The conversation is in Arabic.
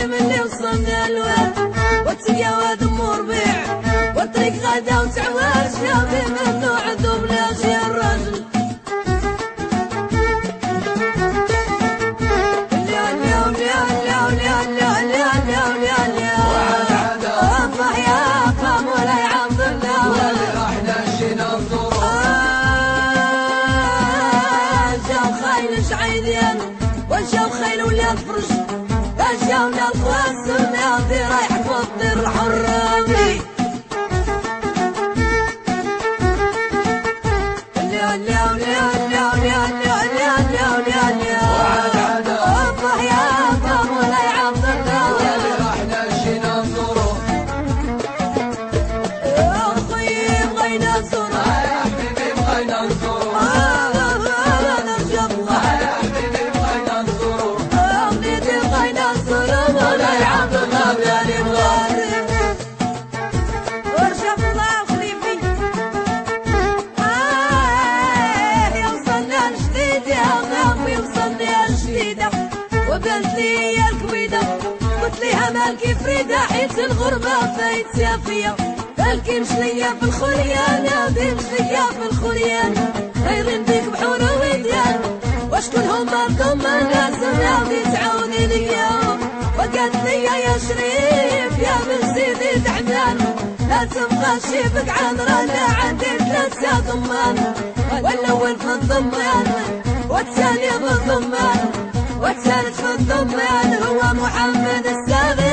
من اللي وصلنا الواد وتسقى واد ام ربيع والطريق غدا وتعواش شافي ممنوع دوبلاج يا الراجل وجاو خيل ولاد فرج جاونا الخواص وناضي رايح تفطر الحرامي وبنتي يا الكويدة قلت ليها مالكي فريدة حيت الغربة فايت سافية بالكي مشلية في الخليان نادي مشلية في الخليان خير نديك بحور ووديان وشكون هما الضمان لازم نادي تعاوني ليا وقالت ليا يا شريف يا من سيدي تعبان لا تبغى شيفك عذرا لا عندي ثلاثة ضمان والاول في الضمان والثاني في الضمان والثالث في الضمان هو محمد السابق